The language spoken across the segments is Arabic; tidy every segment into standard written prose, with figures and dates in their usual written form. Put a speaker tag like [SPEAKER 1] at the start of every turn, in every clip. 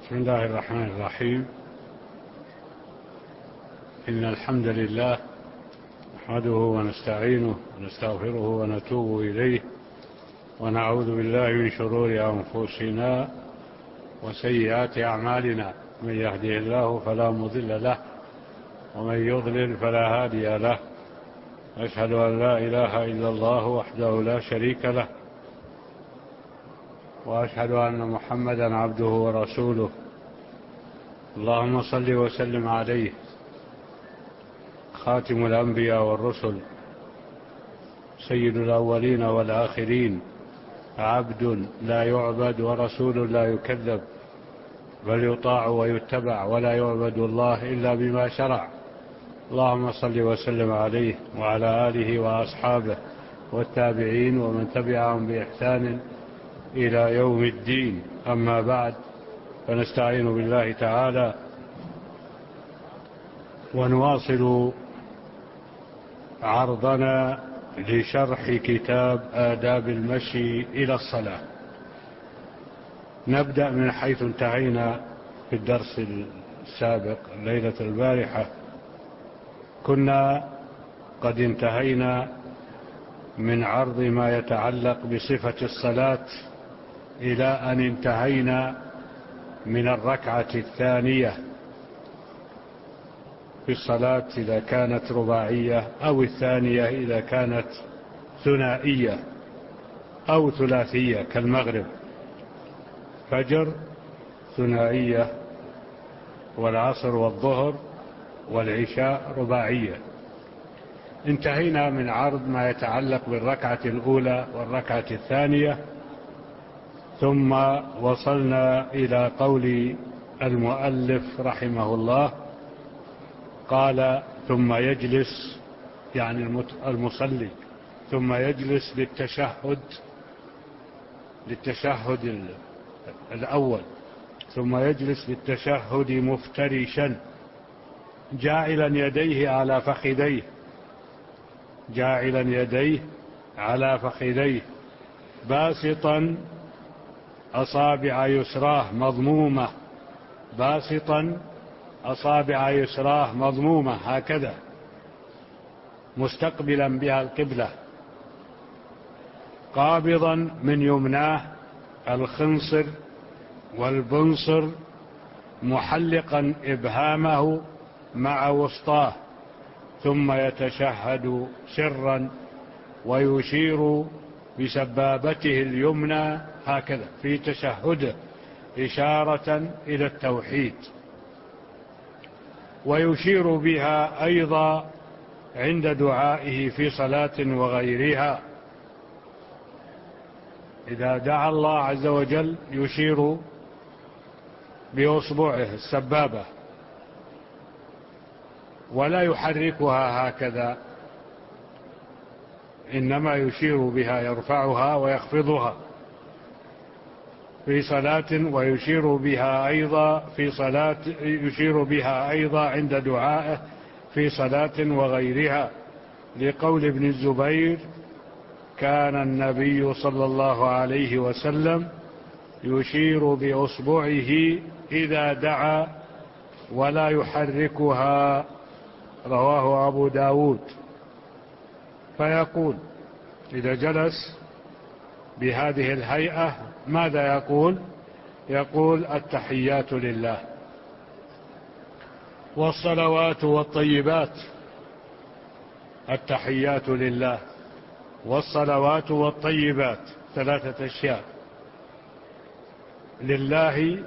[SPEAKER 1] بسم الله الرحمن الرحيم. إن الحمد لله نحمده ونستعينه ونستغفره ونتوب إليه ونعوذ بالله من شرور أنفسنا وسيئات أعمالنا، من يهده الله فلا مضل له ومن يضلل فلا هادي له. أشهد أن لا إله إلا الله وحده لا شريك له، وأشهد أن محمدا عبده ورسوله. اللهم صل وسلم عليه، خاتم الأنبياء والرسل، سيد الأولين والآخرين، عبد لا يعبد ورسول لا يكذب، بل يطاع ويتبع، ولا يعبد الله إلا بما شرع. اللهم صل وسلم عليه وعلى آله وأصحابه والتابعين ومن تبعهم بإحسان إلى يوم الدين. أما بعد، فنستعين بالله تعالى ونواصل عرضنا لشرح كتاب آداب المشي إلى الصلاة. نبدأ من حيث انتهينا في الدرس السابق ليلة البارحة. كنا قد انتهينا من عرض ما يتعلق بصفة الصلاة إلى أن انتهينا من الركعة الثانية في الصلاة إذا كانت رباعية، أو الثانية إذا كانت ثنائية أو ثلاثية كالمغرب. فجر ثنائية، والعصر والظهر والعشاء رباعية. انتهينا من عرض ما يتعلق بالركعة الأولى والركعة الثانية، ثم وصلنا إلى قول المؤلف رحمه الله، قال: ثم يجلس، يعني المصلي، ثم يجلس للتشهد الأول، ثم يجلس للتشهد مفترشا جاعلا يديه على فخذيه، باسطا أصابع يسراه مضمومة هكذا، مستقبلا بها القبلة، قابضا من يمناه الخنصر والبنصر، محلقا إبهامه مع وسطاه، ثم يتشهد سرا ويشير بسبابته اليمنى هكذا في تشهده إشارة إلى التوحيد، ويشير بها أيضا عند دعائه في صلاة وغيرها. إذا دعا الله عز وجل يشير بأصبعه السبابة، ولا يحركها هكذا، إنما يشير بها، يرفعها ويخفضها في صلاة، ويشير بها أيضا عند دعائه في صلاة وغيرها، لقول ابن الزبير: كان النبي صلى الله عليه وسلم يشير بأصبعه إذا دعا ولا يحركها، رواه أبو داود. فيقول إذا جلس بهذه الهيئة ماذا يقول؟ يقول: التحيات لله والصلوات والطيبات. التحيات لله والصلوات والطيبات، ثلاثة أشياء: لله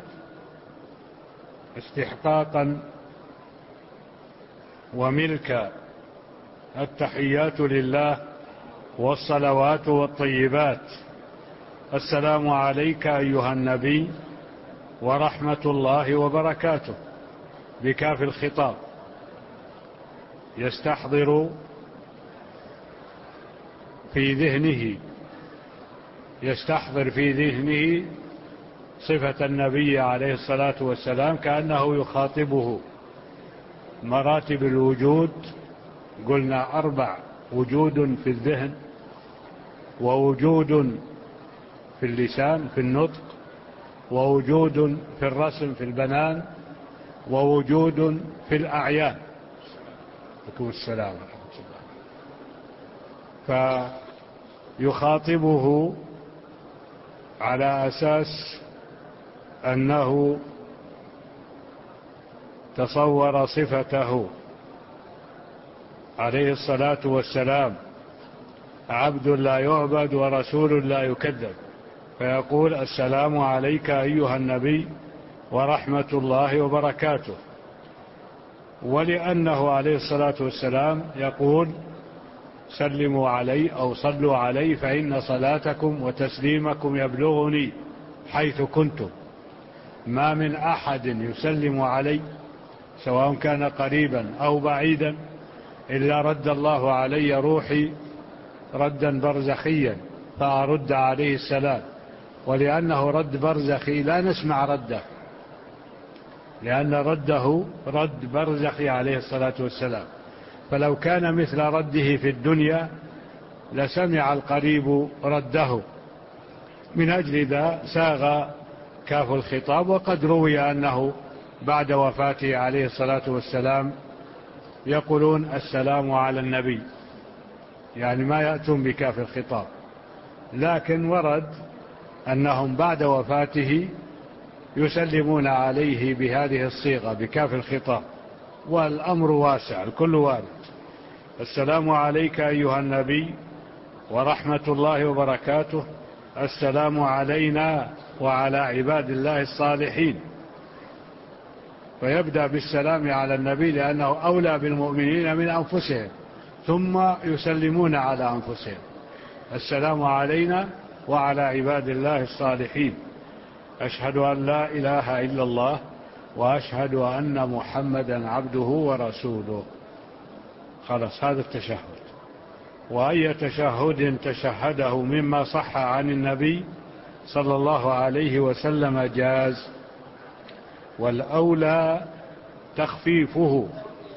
[SPEAKER 1] استحقاقا وملكا، التحيات لله والصلوات والطيبات. السلام عليك أيها النبي ورحمة الله وبركاته، بكاف الخطاب، يستحضر في ذهنه صفة النبي عليه الصلاة والسلام، كأنه يخاطبه. مراتب الوجود قلنا 4: وجود في الذهن، ووجود في اللسان في النطق، ووجود في الرسم في البنان، ووجود في الأعيان. عليكم السلام ورحمة الله. فيخاطبه على أساس أنه تصور صفته عليه الصلاة والسلام عبد لا يعبد ورسول لا يكذب، فيقول: السلام عليك أيها النبي ورحمة الله وبركاته. ولأنه عليه الصلاة والسلام يقول: سلموا علي أو صلوا علي فإن صلاتكم وتسليمكم يبلغني حيث كنتم. ما من أحد يسلم علي سواء كان قريبا أو بعيدا إلا رد الله علي روحي ردا برزخيا فأرد عليه السلام. ولأنه رد برزخي لا نسمع رده، لأن رده رد برزخي عليه الصلاة والسلام. فلو كان مثل رده في الدنيا لسمع القريب رده. من أجل ذا ساغ كاف الخطاب. وقد روي أنه بعد وفاته عليه الصلاة والسلام يقولون: السلام على النبي، يعني ما يأتون بكاف الخطاب. لكن ورد أنهم بعد وفاته يسلمون عليه بهذه الصيغة بكاف الخطاب. والأمر واسع، الكل وارد. السلام عليك أيها النبي ورحمة الله وبركاته. السلام علينا وعلى عباد الله الصالحين. فيبدأ بالسلام على النبي لأنه أولى بالمؤمنين من أنفسهم، ثم يسلمون على أنفسهم: السلام علينا وعلى عباد الله الصالحين. أشهد أن لا إله إلا الله وأشهد أن محمدا عبده ورسوله. خلاص، هذا التشهد. وأي تشهد تشهده مما صح عن النبي صلى الله عليه وسلم جاز، والأولى تخفيفه.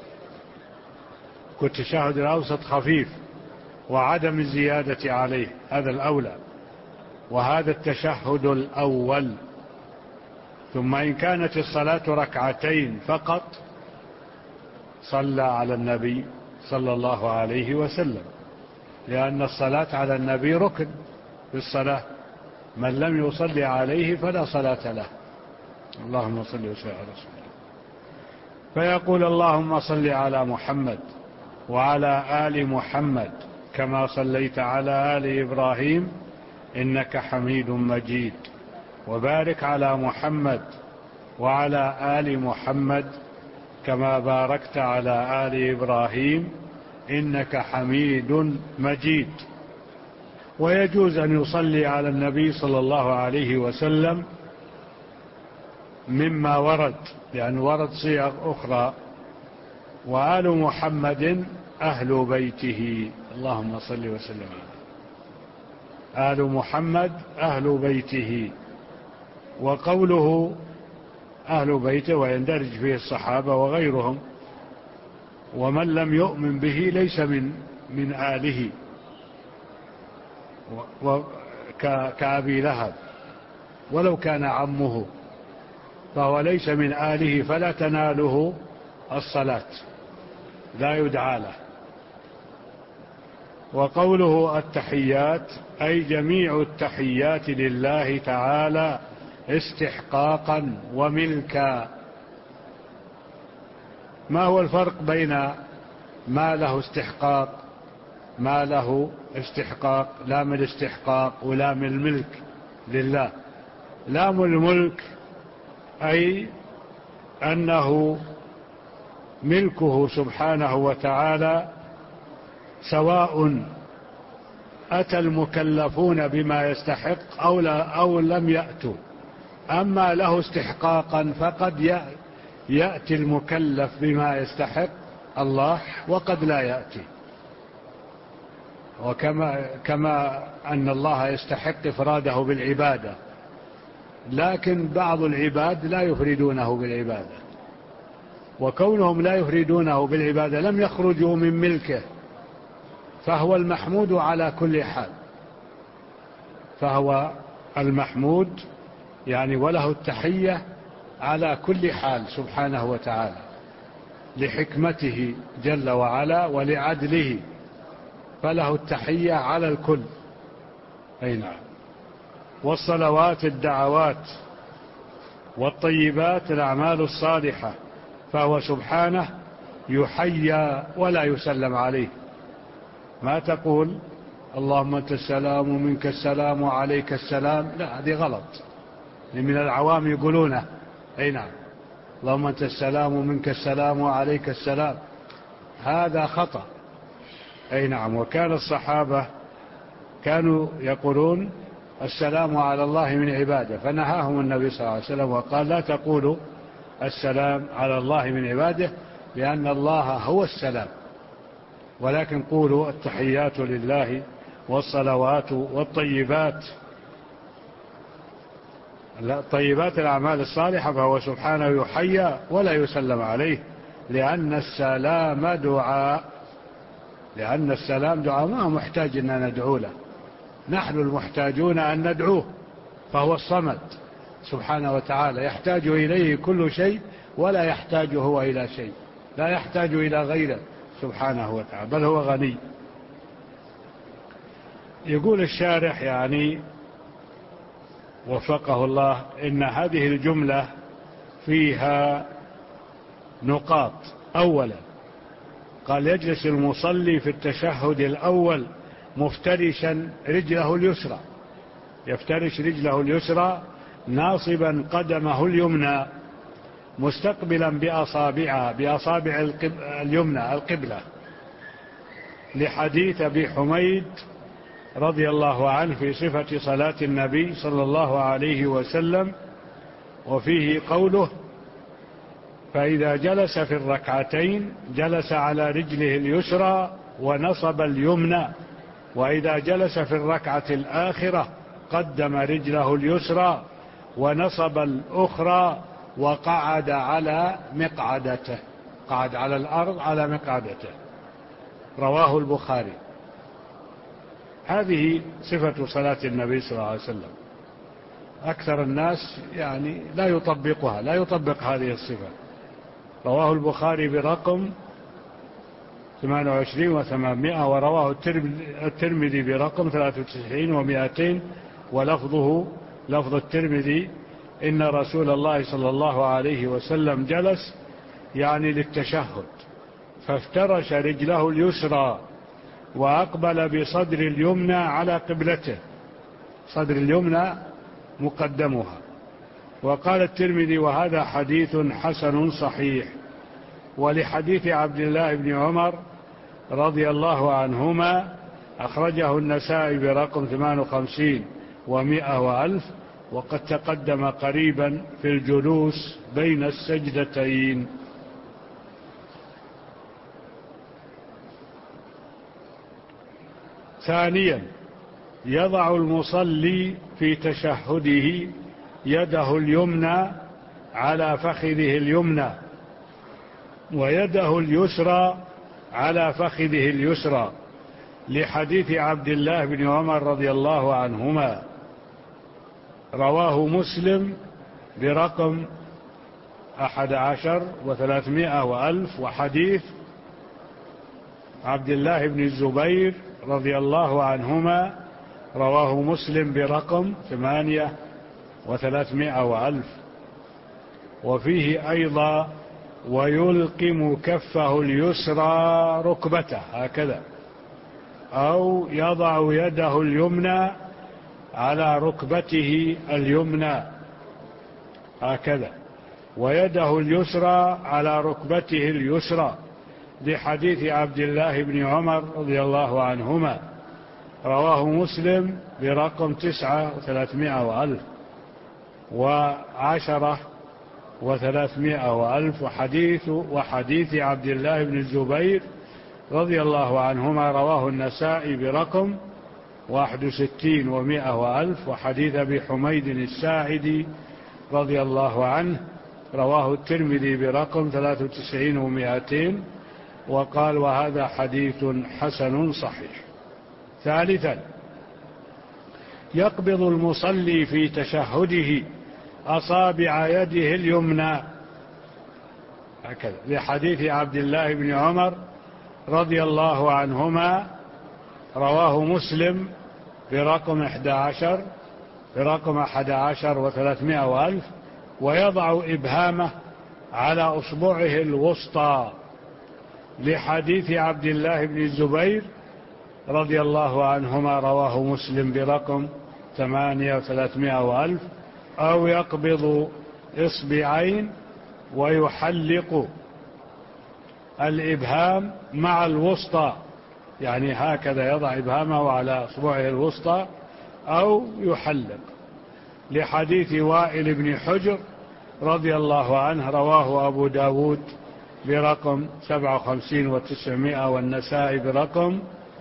[SPEAKER 1] والتشهد الأوسط خفيف وعدم الزيادة عليه، هذا الأولى. وهذا التشهد الأول. ثم إن كانت الصلاة ركعتين فقط صلى على النبي صلى الله عليه وسلم، لأن الصلاة على النبي ركن في الصلاة. من لم يصلي عليه فلا صلاة له. اللهم صل وسلم على رسول الله. فيقول: اللهم صل على محمد وعلى آل محمد كما صليت على آل إبراهيم إنك حميد مجيد، وبارك على محمد وعلى آل محمد كما باركت على آل إبراهيم إنك حميد مجيد. ويجوز أن يصلي على النبي صلى الله عليه وسلم مما ورد، لأن ورد صيغ أخرى: وآل محمد أهل بيته. اللهم صل وسلم عليه. آل محمد أهل بيته. وقوله أهل بيته ويندرج فيه الصحابة وغيرهم. ومن لم يؤمن به ليس من آله، كأبي لهب ولو كان عمه، فهو ليس من آله فلا تناله الصلاة، لا يدعى له. وقوله التحيات أي جميع التحيات لله تعالى استحقاقا وملكا. ما هو الفرق بين ما له استحقاق لام الاستحقاق ولام الملك لله؟ لام الملك أي أنه ملكه سبحانه وتعالى، سواء أتى المكلفون بما يستحق أو لم يأتوا. أما له استحقاقا فقد يأتي المكلف بما يستحق الله وقد لا يأتي. كما أن الله يستحق إفراده بالعبادة، لكن بعض العباد لا يفردونه بالعبادة، وكونهم لا يفردونه بالعبادة لم يخرجوا من ملكه، فهو المحمود على كل حال. فهو المحمود يعني وله التحية على كل حال سبحانه وتعالى، لحكمته جل وعلا ولعدله، فله التحية على الكل. أي نعم. والصلوات الدعوات والطيبات الأعمال الصالحة، فهو سبحانه يحيى ولا يسلم عليه. ما تقول اللهم أنت السلام ومنك السلام وعليك السلام، لا، هذه غلط، من العوام يقولونه. أي نعم، اللهم أنت السلام ومنك السلام وعليك السلام، هذا خطأ. أي نعم. وكان الصحابة كانوا يقولون السلام على الله من عباده، فنهاهم النبي صلى الله عليه وسلم وقال لا تقولوا السلام على الله من عباده، لأن الله هو السلام، ولكن قولوا التحيات لله والصلوات والطيبات، طيبات الأعمال الصالحة، فهو سبحانه يحيى ولا يسلم عليه، لأن السلام دعاء. لأن السلام دعاء، ما هو محتاج أن ندعو له، نحن المحتاجون أن ندعوه، فهو الصمد سبحانه وتعالى، يحتاج إليه كل شيء ولا يحتاج هو إلى شيء، لا يحتاج إلى غيره سبحانه وتعالى، بل هو غني. يقول الشارح يعني وفقه الله إن هذه الجملة فيها نقاط. أولا قال يجلس المصلي في التشهد الأول مفترشا رجله اليسرى، يفترش رجله اليسرى ناصبا قدمه اليمنى مستقبلا بأصابع اليمنى القبلة، لحديث أبي حميد رضي الله عنه في صفة صلاة النبي صلى الله عليه وسلم، وفيه قوله فإذا جلس في الركعتين جلس على رجله اليسرى ونصب اليمنى، وإذا جلس في الركعة الآخرة قدم رجله اليسرى ونصب الأخرى وقعد على مقعدته، قعد على الأرض على مقعدته. رواه البخاري. هذه صفة صلاة النبي صلى الله عليه وسلم. أكثر الناس يعني لا يطبقها، لا يطبق هذه الصفة. رواه البخاري برقم 28 و800، ورواه الترمذي برقم 93 و200، ولفظه لفظ الترمذي إن رسول الله صلى الله عليه وسلم جلس يعني للتشهد، فافترش رجله اليسرى وأقبل بصدر اليمنى على قبلته، صدر اليمنى مقدمها. وقال الترمذي وهذا حديث حسن صحيح. ولحديث عبد الله بن عمر رضي الله عنهما أخرجه النسائي برقم 58 و100 و1000، وقد تقدم قريبا في الجلوس بين السجدتين. ثانيا يضع المصلي في تشهده يده اليمنى على فخذه اليمنى ويده اليسرى على فخذه اليسرى، لحديث عبد الله بن عمر رضي الله عنهما. رواه مسلم برقم 11 و300 و1000، وحديث عبد الله بن الزبير رضي الله عنهما رواه مسلم برقم 8 و300 و1000. وفيه أيضا ويلقم كفه اليسرى ركبته هكذا، أو يضع يده اليمنى على ركبته اليمنى هكذا، ويده اليسرى على ركبته اليسرى، لحديث عبد الله بن عمر رضي الله عنهما. رواه مسلم برقم 9 و300 و1000 و10 و300 و1000، وحديث عبد الله بن الزبير رضي الله عنهما رواه النسائي برقم 61 و100 و1000، وحديث أبي حميد الساعدي رضي الله عنه رواه الترمذي برقم 93 و200، وقال وهذا حديث حسن صحيح. ثالثا يقبض المصلي في تشهده أصابع يده اليمنى، هكذا، لحديث عبد الله بن عمر رضي الله عنهما، رواه مسلم برقم 11 و300 وألف، ويضع إبهامه على أصبعه الوسطى، لحديث عبد الله بن الزبير رضي الله عنهما، رواه مسلم برقم 8 و300 وألف، أو يقبض إصبعين ويحلق الإبهام مع الوسطى، يعني هكذا يضع إبهامه على أصبعه الوسطى أو يحلق، لحديث وائل بن حجر رضي الله عنه، رواه أبو داود برقم 57 و900، والنسائي برقم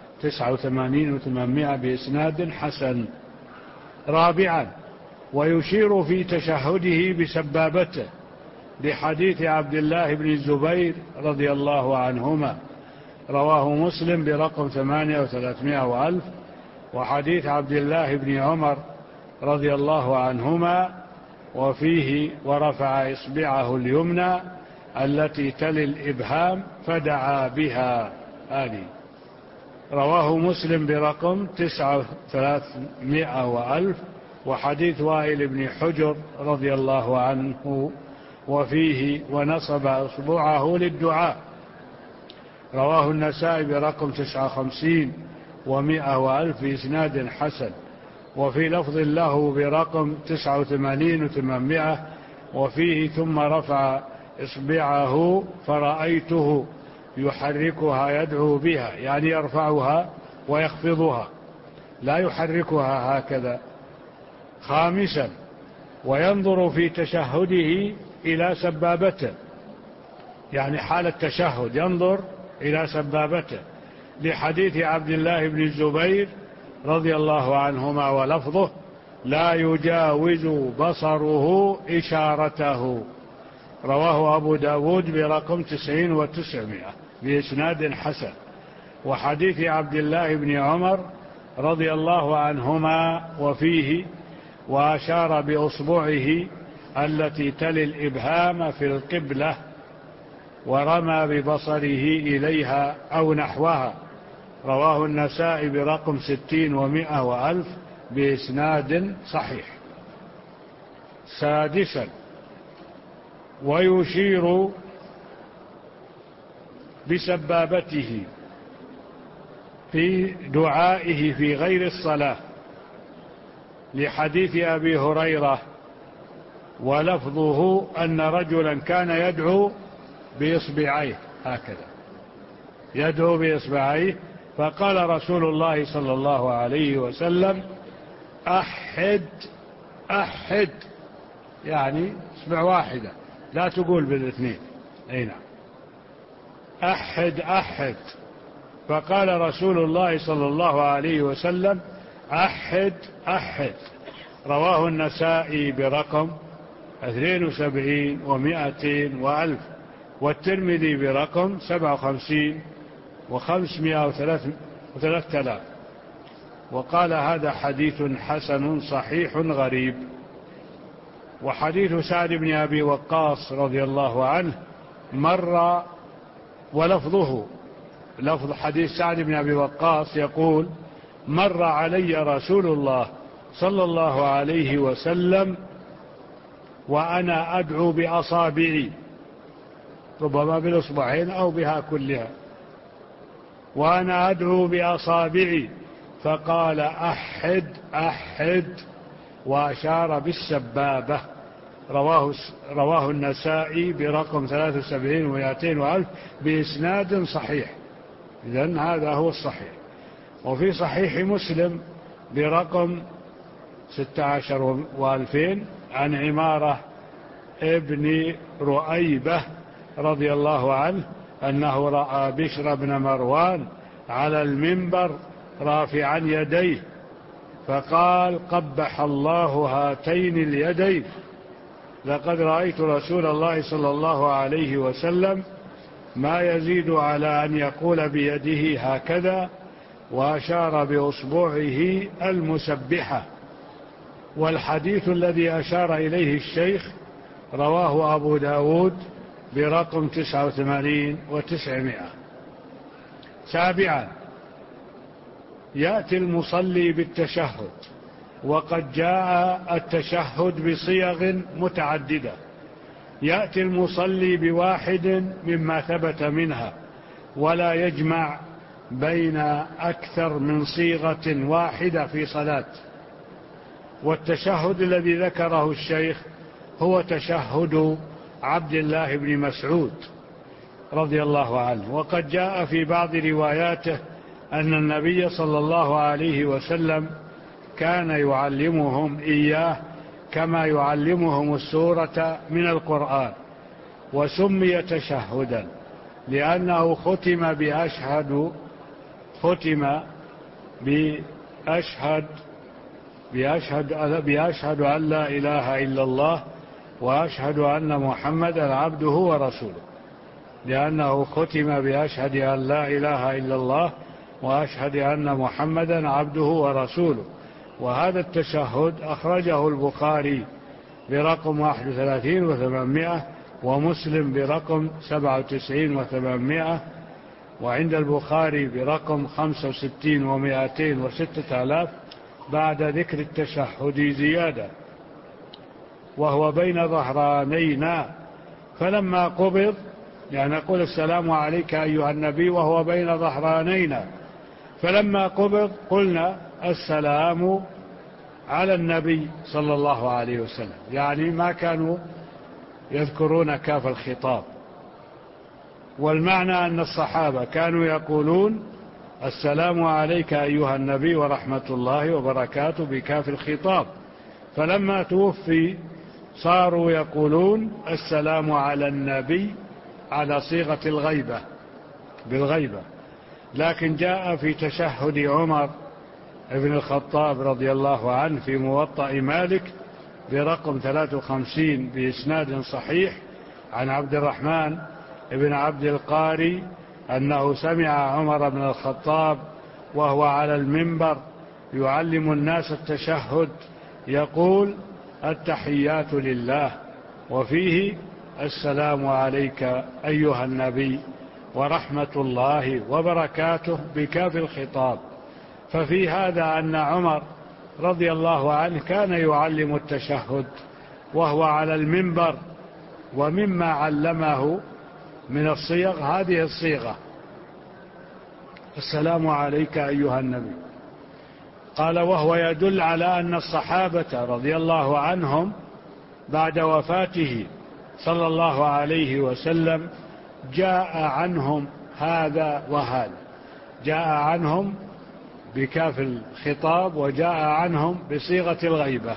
[SPEAKER 1] 89 و800 بإسناد حسن. رابعا، ويشير في تشهده بسبابته، لحديث عبد الله بن الزبير رضي الله عنهما، رواه مسلم برقم 8 و300 وألف، وحديث عبد الله بن عمر رضي الله عنهما وفيه ورفع إصبعه اليمنى التي تلي الإبهام فدعا بها، هذه رواه مسلم برقم 9300 وألف، وحديث وائل بن حجر رضي الله عنه وفيه ونصب أصبعه للدعاء، رواه النسائي برقم 59 و100 وألف بإسناد حسن، وفي لفظ له برقم 89 و800، وفيه ثم رفع إصبعه فرأيته يحركها يدعو بها، يعني يرفعها ويخفضها، لا يحركها هكذا. خامسا، وينظر في تشهده إلى سبابته، يعني حال التشهد ينظر إلى سبابته، لحديث عبد الله بن الزبير رضي الله عنهما ولفظه: لا يجاوز بصره إشارته، رواه أبو داود برقم 90 و900 بإسناد حسن. وحديث عبد الله بن عمر رضي الله عنهما وفيه: وأشار بأصبعه التي تلي الإبهام في القبلة ورمى ببصره إليها أو نحوها، رواه النسائي برقم 60 و100 وألف بإسناد صحيح. سادسا، ويشير بسبابته في دعائه في غير الصلاة، لحديث أبي هريرة ولفظه أن رجلا كان يدعو بإصبعيه، هكذا يدعو بإصبعيه، فقال رسول الله صلى الله عليه وسلم: أحد أحد، يعني إصبع واحدة، لا تقول بالاثنين، أي نعم، أحد أحد. فقال رسول الله صلى الله عليه وسلم: أحد أحد، رواه النسائي برقم 72 و200 وألف، والترمذي برقم 57 و503 وقال: هذا حديث حسن صحيح غريب. وحديث سعد بن أبي وقاص رضي الله عنه مر، ولفظه لفظ حديث سعد بن أبي وقاص يقول: مر علي رسول الله صلى الله عليه وسلم وأنا أدعو بأصابعي، ربما بالأصبعين أو بها كلها، وأنا أدعو بأصابعي، فقال: أحد أحد، وأشار بالسبابة، رواه النسائي برقم 73 و200 وألف بإسناد صحيح. إذن هذا هو الصحيح. وفي صحيح مسلم برقم 16 و2000 عن عمارة ابن رؤيبة رضي الله عنه أنه رأى بشر بن مروان على المنبر رافعا يديه، فقال: قبح الله هاتين اليدين، لقد رأيت رسول الله صلى الله عليه وسلم ما يزيد على أن يقول بيده هكذا، وأشار بأصبعه المسبحة، والحديث الذي أشار إليه الشيخ رواه أبو داود برقم 89 و900. سابعا، يأتي المصلي بالتشهد، وقد جاء التشهد بصيغ متعددة، يأتي المصلي بواحد مما ثبت منها، ولا يجمع بين أكثر من صيغة واحدة في صلاة. والتشهد الذي ذكره الشيخ هو تشهد عبد الله بن مسعود رضي الله عنه، وقد جاء في بعض رواياته أن النبي صلى الله عليه وسلم كان يعلمهم إياه كما يعلمهم السورة من القرآن، وسمي تشهدا لأنه ختم بأشهد أن لا إله إلا الله وأشهد أن محمدا عبده ورسوله، لأنه ختم بأشهد أن لا إله إلا الله وأشهد أن محمدا عبده ورسوله. وهذا التشهد أخرجه البخاري برقم 31 و800، ومسلم برقم 97 و800، وعند البخاري برقم 65 و200 و6000 بعد ذكر التشهد زيادة، وهو بين ظهرانينا. فلما قبض، يعني نقول السلام عليك أيها النبي وهو بين ظهرانينا، فلما قبض قلنا السلام على النبي صلى الله عليه وسلم، يعني ما كانوا يذكرون كاف الخطاب. والمعنى أن الصحابة كانوا يقولون السلام عليك أيها النبي ورحمة الله وبركاته بكاف الخطاب، فلما توفي صاروا يقولون السلام على النبي على صيغة الغيبة بالغيبة. لكن جاء في تشهد عمر ابن الخطاب رضي الله عنه في موطأ مالك برقم 53 بإسناد صحيح عن عبد الرحمن ابن عبد القاري أنه سمع عمر بن الخطاب وهو على المنبر يعلم الناس التشهد يقول التحيات لله، وفيه السلام عليك أيها النبي ورحمة الله وبركاته بكاف الخطاب. ففي هذا أن عمر رضي الله عنه كان يعلم التشهد وهو على المنبر، ومما علمه من الصيغ هذه الصيغة السلام عليك أيها النبي. قال وهو يدل على أن الصحابة رضي الله عنهم بعد وفاته صلى الله عليه وسلم جاء عنهم هذا وهذا، جاء عنهم بكاف الخطاب وجاء عنهم بصيغة الغيبة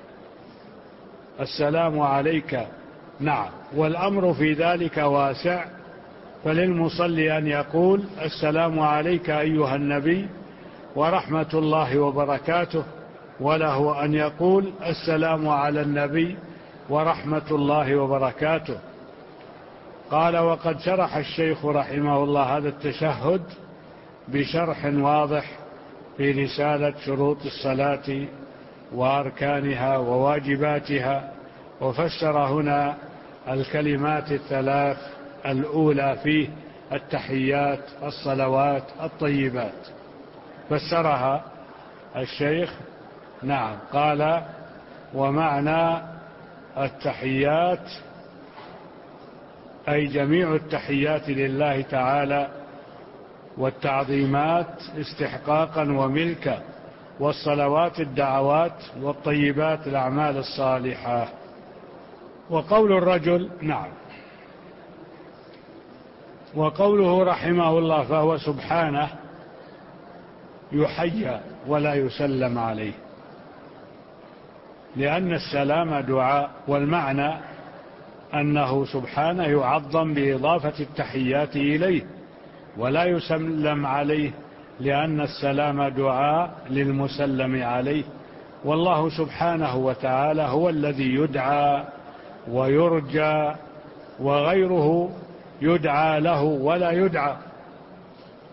[SPEAKER 1] السلام عليك. نعم، والأمر في ذلك واسع، فللمصلي أن يقول السلام عليك أيها النبي ورحمة الله وبركاته، وله أن يقول السلام على النبي ورحمة الله وبركاته. قال وقد شرح الشيخ رحمه الله هذا التشهد بشرح واضح في رسالة شروط الصلاة وأركانها وواجباتها، وفسر هنا الكلمات الثلاث الأولى فيه التحيات الصلوات الطيبات، فسرها الشيخ. نعم، قال ومعنى التحيات أي جميع التحيات لله تعالى والتعظيمات استحقاقا وملكا، والصلوات الدعوات، والطيبات الأعمال الصالحة. وقول الرجل نعم، وقوله رحمه الله فهو سبحانه يحيى ولا يسلم عليه، لأن السلام دعاء، والمعنى أنه سبحانه يعظم بإضافة التحيات إليه ولا يسلم عليه، لأن السلام دعاء للمسلم عليه، والله سبحانه وتعالى هو الذي يدعى ويرجى، وغيره يدعى له ولا يدعى.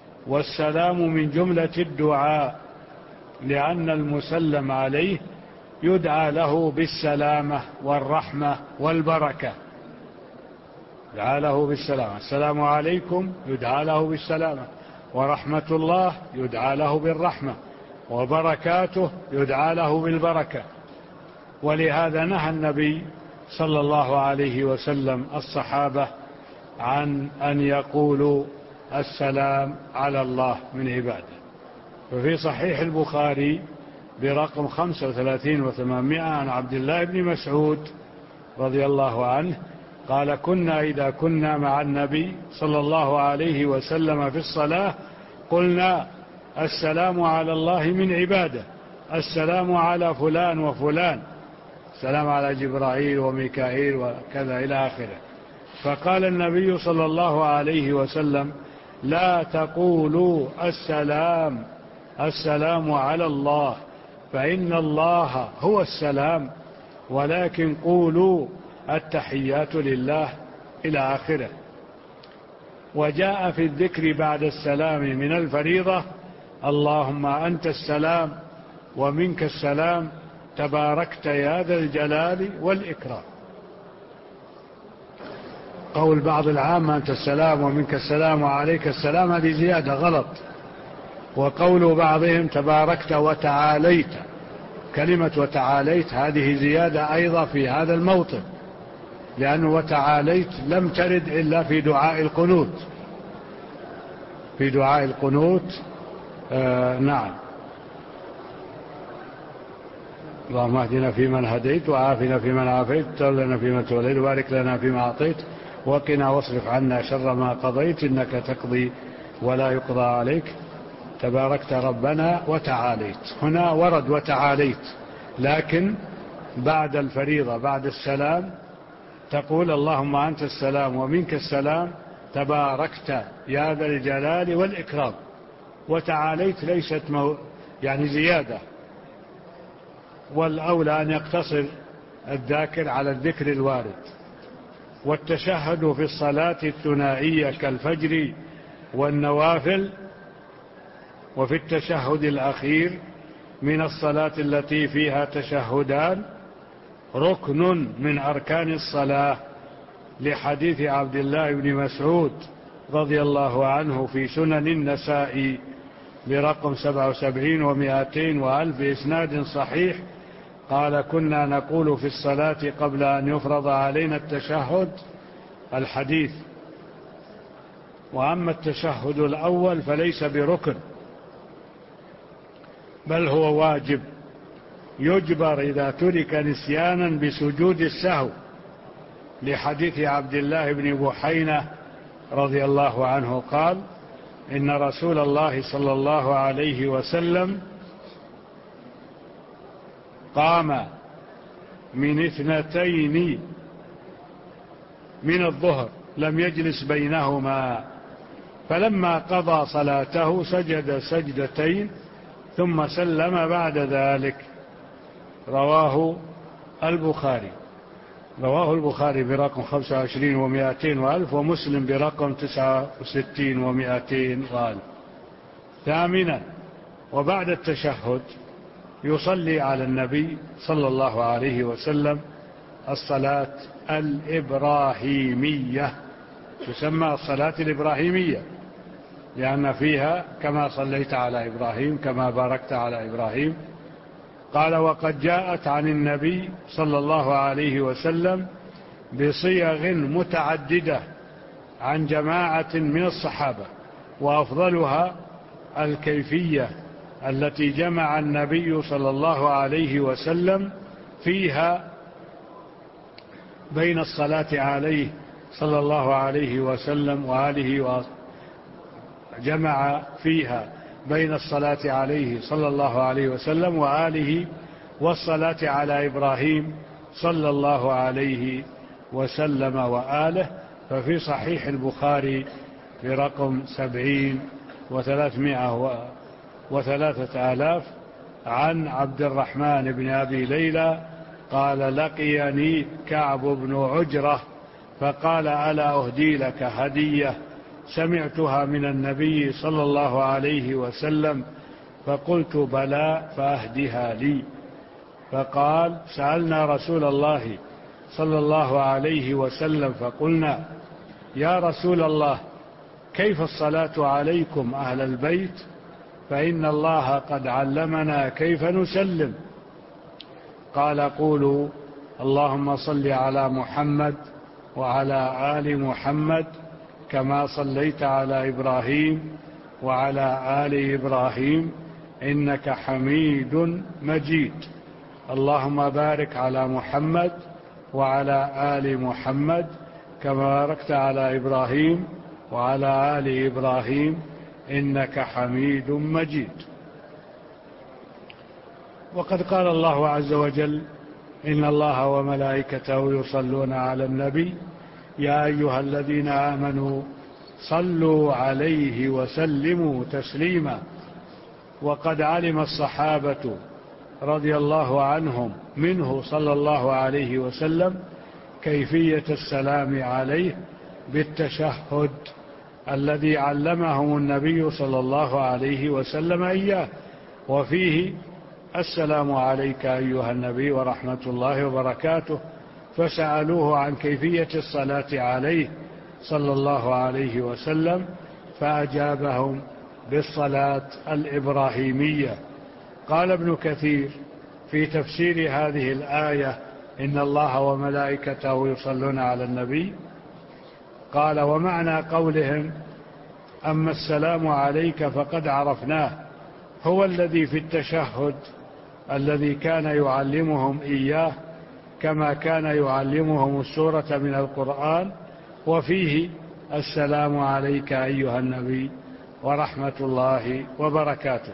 [SPEAKER 1] والسلام من جملة الدعاء، لأن المسلم عليه يدعى له بالسلامة والرحمة والبركة، يدعى له بالسلامة. السلام عليكم يدعى له بالسلامة، ورحمة الله يدعى له بالرحمة، وبركاته يدعى له بالبركة. ولهذا نهى النبي صلى الله عليه وسلم الصحابة عن أن يقولوا السلام على الله من عباده. وفي صحيح البخاري برقم 35,800 عن عبد الله بن مسعود رضي الله عنه قال: كنا إذا كنا مع النبي صلى الله عليه وسلم في الصلاة قلنا السلام على الله من عباده، السلام على فلان وفلان، السلام على جبرائيل وميكائيل وكذا إلى آخره. فقال النبي صلى الله عليه وسلم: لا تقولوا السلام على الله فإن الله هو السلام، ولكن قولوا التحيات لله إلى آخره. وجاء في الذكر بعد السلام من الفريضة: اللهم أنت السلام ومنك السلام تباركت يا ذا الجلال والإكرام. قول بعض العامة أنت السلام ومنك السلام وعليك السلام هذه زيادة غلط. وقول بعضهم تباركت وتعاليت، كلمة وتعاليت هذه زيادة أيضا في هذا الموطن، لأنه وتعاليت لم ترد إلا في دعاء القنوت، في دعاء القنوت. نعم. اللهم اهدنا فيمن هديت، وعافنا فيمن عافيت، وتولنا فيمن توليت، وبارك لنا فيما أعطيت، وقنا واصرف عنا شر ما قضيت، إنك تقضي ولا يقضى عليك، تباركت ربنا وتعاليت. هنا ورد وتعاليت، لكن بعد الفريضة بعد السلام تقول اللهم أنت السلام ومنك السلام تباركت يا ذا الجلال والإكرام. وتعاليت ليست يعني زيادة، والأولى أن يقتصر الذاكر على الذكر الوارد. والتشهد في الصلاة الثنائية كالفجر والنوافل، وفي التشهد الأخير من الصلاة التي فيها تشهدان ركن من أركان الصلاة، لحديث عبد الله بن مسعود رضي الله عنه في سنن النسائي برقم 77 و200 وألف بإسناد صحيح قال: كنا نقول في الصلاة قبل أن يفرض علينا التشهد الحديث. وأما التشهد الأول فليس بركن، بل هو واجب يجبر إذا ترك نسيانا بسجود السهو، لحديث عبد الله بن بحينة رضي الله عنه قال: إن رسول الله صلى الله عليه وسلم قام من 2 من الظهر لم يجلس بينهما، فلما قضى صلاته سجد سجدتين ثم سلم بعد ذلك. رواه البخاري برقم 25 و200 وألف، ومسلم برقم 69 و200 وألف. ثامنا، وبعد التشهد يصلي على النبي صلى الله عليه وسلم الصلاة الإبراهيمية، تسمى الصلاة الإبراهيمية لأن فيها كما صليت على إبراهيم كما باركت على إبراهيم. قال: وقد جاءت عن النبي صلى الله عليه وسلم بصيغ متعددة عن جماعة من الصحابة، وأفضلها الكيفية التي جمع النبي صلى الله عليه وسلم فيها بين الصلاة عليه صلى الله عليه وسلم وآله، جمع فيها بين الصلاة عليه صلى الله عليه وسلم وآله والصلاة على إبراهيم صلى الله عليه وسلم وآله. ففي صحيح البخاري برقم 70 و303 عن عبد الرحمن بن أبي ليلى قال: لقيني كعب بن عجرة فقال: ألا أهدي لك هدية سمعتها من النبي صلى الله عليه وسلم؟ فقلت: بلى، فأهدها لي. فقال: سألنا رسول الله صلى الله عليه وسلم فقلنا: يا رسول الله، كيف الصلاة عليكم أهل البيت؟ فإن الله قد علمنا كيف نسلم. قال: قولوا: اللهم صل على محمد وعلى آل محمد كما صليت على إبراهيم وعلى آل إبراهيم إنك حميد مجيد. اللهم بارك على محمد وعلى آل محمد كما باركت على إبراهيم وعلى آل إبراهيم إنك حميد مجيد. وقد قال الله عز وجل: إن الله وملائكته يصلون على النبي يا أيها الذين آمنوا صلوا عليه وسلموا تسليما. وقد علم الصحابة رضي الله عنهم منه صلى الله عليه وسلم كيفية السلام عليه بالتشهد الذي علمهم النبي صلى الله عليه وسلم إياه، وفيه: السلام عليك أيها النبي ورحمة الله وبركاته. فسألوه عن كيفية الصلاة عليه صلى الله عليه وسلم فأجابهم بالصلاة الإبراهيمية. قال ابن كثير في تفسير هذه الآية: إن الله وملائكته يصلون على النبي، قال: ومعنى قولهم: أما السلام عليك فقد عرفناه، هو الذي في التشهد الذي كان يعلمهم إياه كما كان يعلمهم السورة من القرآن، وفيه: السلام عليك أيها النبي ورحمة الله وبركاته.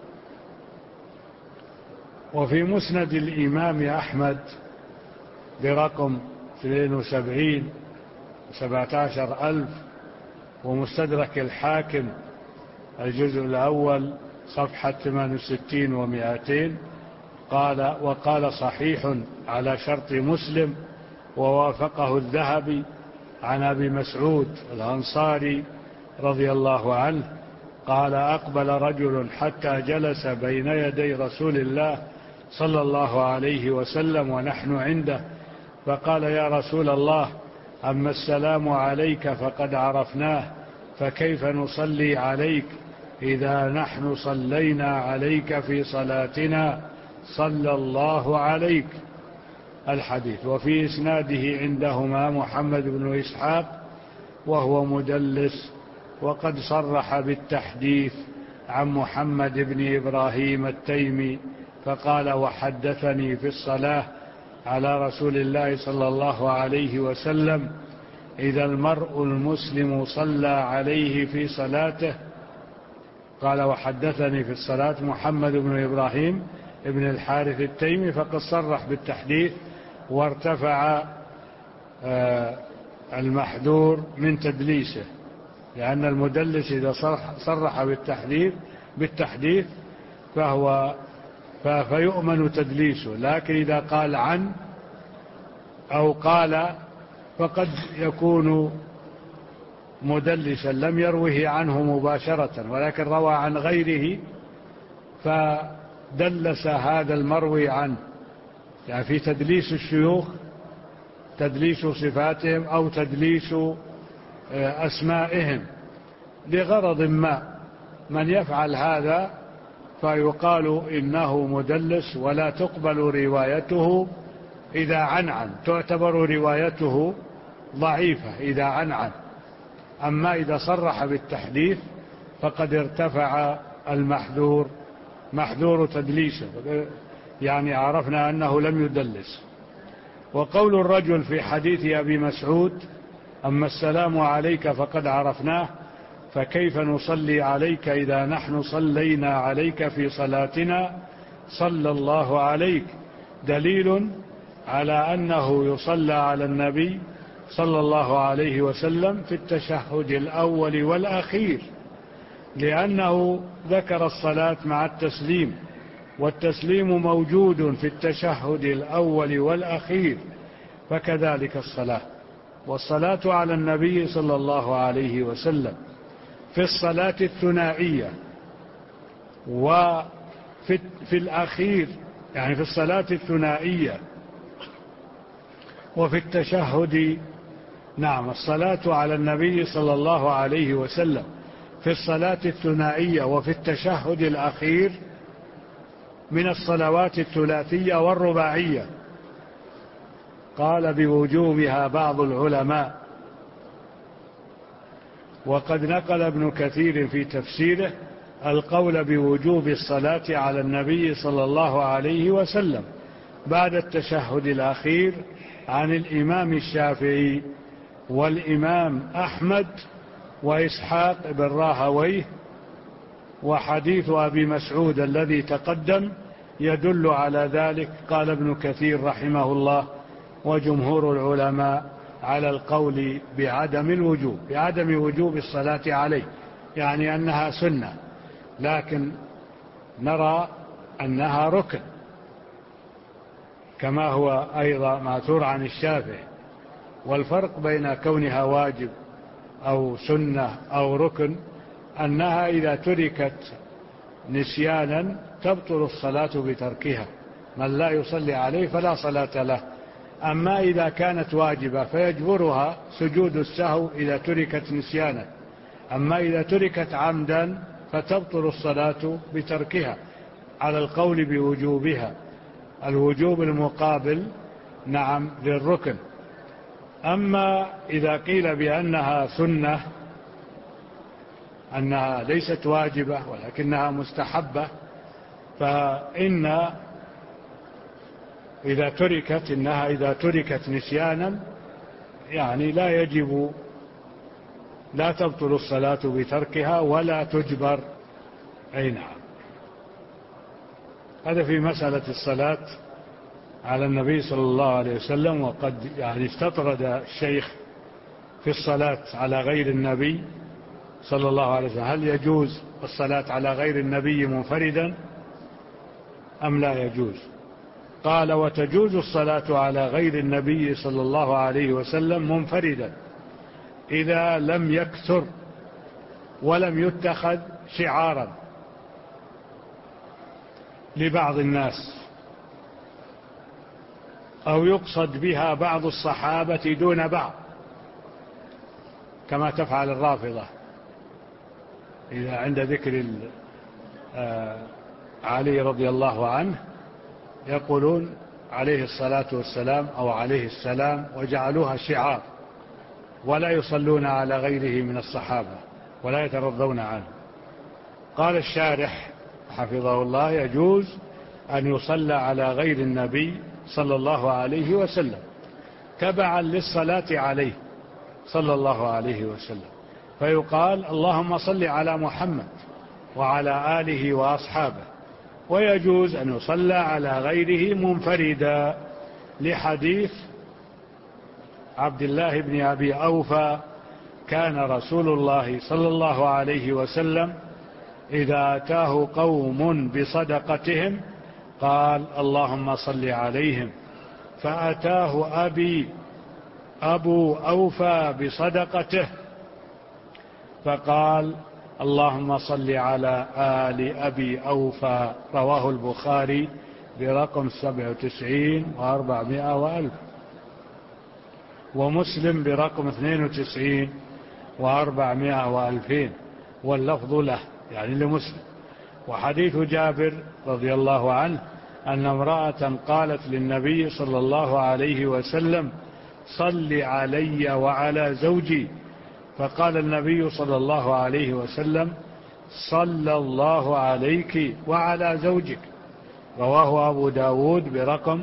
[SPEAKER 1] وفي مسند الإمام أحمد برقم 72 17,000، ومستدرك الحاكم الجزء الأول صفحة 68 و200، وقال: صحيح على شرط مسلم، ووافقه الذهبي عن أبي مسعود الأنصاري رضي الله عنه قال: أقبل رجل حتى جلس بين يدي رسول الله صلى الله عليه وسلم ونحن عنده، فقال: يا رسول الله، أما السلام عليك فقد عرفناه، فكيف نصلي عليك إذا نحن صلينا عليك في صلاتنا صلى الله عليك؟ الحديث. وفي إسناده عندهما محمد بن إسحاق وهو مدلس، وقد صرح بالتحديث عن محمد بن إبراهيم التيمي فقال: وحدثني في الصلاة على رسول الله صلى الله عليه وسلم إذا المرء المسلم صلى عليه في صلاته. قال: وحدثني في الصلاة محمد بن إبراهيم ابن الحارث التيمي، فقد صرح بالتحديث وارتفع المحذور من تدليسه، لأن المدلس إذا صرح بالتحديث فيؤمن تدليسه، لكن إذا قال عن أو قال فقد يكون مدلسا لم يروه عنه مباشرة، ولكن روى عن غيره فدلس هذا المروي عنه. يعني في تدليس الشيوخ تدليس صفاتهم أو تدليس أسمائهم لغرض ما، من يفعل هذا فيقال إنه مدلس ولا تقبل روايته إذا عنعن، تعتبر روايته ضعيفة إذا عنعن. أما إذا صرح بالتحديث فقد ارتفع المحذور، محذور تدليسه، يعني عرفنا أنه لم يدلس. وقول الرجل في حديث أبي مسعود: أما السلام عليك فقد عرفناه، فكيف نصلي عليك إذا نحن صلينا عليك في صلاتنا صلى الله عليك، دليل على أنه يصلى على النبي صلى الله عليه وسلم في التشهد الأول والأخير، لأنه ذكر الصلاة مع التسليم، والتسليم موجود في التشهد الأول والأخير، فكذلك الصلاة. والصلاة على النبي صلى الله عليه وسلم في الصلاة الثنائية وفي الأخير يعني في الصلاة الثنائية وفي التشهد. نعم، الصلاة على النبي صلى الله عليه وسلم في الصلاة الثنائية وفي التشهد الأخير من الصلوات الثلاثية والرباعية. قال بوجوبها بعض العلماء، وقد نقل ابن كثير في تفسيره القول بوجوب الصلاة على النبي صلى الله عليه وسلم بعد التشهد الأخير عن الإمام الشافعي والإمام أحمد وإسحاق بن راهويه. وحديث أبي مسعود الذي تقدم يدل على ذلك. قال ابن كثير رحمه الله: وجمهور العلماء على القول بعدم وجوب الصلاة عليه، يعني أنها سنة، لكن نرى أنها ركن، كما هو أيضا ماثور عن الشافعي. والفرق بين كونها واجب أو سنة أو ركن أنها إذا تركت نسيانا تبطل الصلاة بتركها، من لا يصلي عليه فلا صلاة له. أما إذا كانت واجبة فيجبرها سجود السهو إذا تركت نسيانا، أما إذا تركت عمدا فتبطل الصلاة بتركها على القول بوجوبها، الوجوب المقابل نعم للركن. أما إذا قيل بأنها سنة، أنها ليست واجبة ولكنها مستحبة، فإن إذا تركت نسيانا يعني لا تبطل الصلاة بتركها ولا تجبر. أي نعم. هذا في مسألة الصلاة على النبي صلى الله عليه وسلم. وقد استطرد الشيخ في الصلاة على غير النبي صلى الله عليه وسلم: هل يجوز الصلاة على غير النبي منفردا أم لا يجوز؟ قال: وتجوز الصلاة على غير النبي صلى الله عليه وسلم منفردا إذا لم يكثر ولم يتخذ شعارا لبعض الناس، أو يقصد بها بعض الصحابة دون بعض، كما تفعل الرافضة إذا عند ذكر علي رضي الله عنه يقولون عليه الصلاة والسلام أو عليه السلام، وجعلوها شعار، ولا يصلون على غيره من الصحابة ولا يترضون عنه. قال الشارح حفظه الله: يجوز أن يصلى على غير النبي صلى الله عليه وسلم تبعا للصلاة عليه صلى الله عليه وسلم، فيقال: اللهم صل على محمد وعلى آله وأصحابه. ويجوز أن يصلى على غيره منفردا، لحديث عبد الله بن أبي أوفى: كان رسول الله صلى الله عليه وسلم إذا أتاه قوم بصدقتهم قال: اللهم صل عليهم. فأتاه أبو أوفى بصدقته فقال: اللهم صل على آل أبي أوفى. رواه البخاري برقم 97 و400 وألف، ومسلم برقم 92 و400 وألفين، واللفظ له يعني لمسلم. وحديث جابر رضي الله عنه أن امرأة قالت للنبي صلى الله عليه وسلم: صل علي وعلى زوجي. فقال النبي صلى الله عليه وسلم: صلى الله عليك وعلى زوجك. رواه أبو داود برقم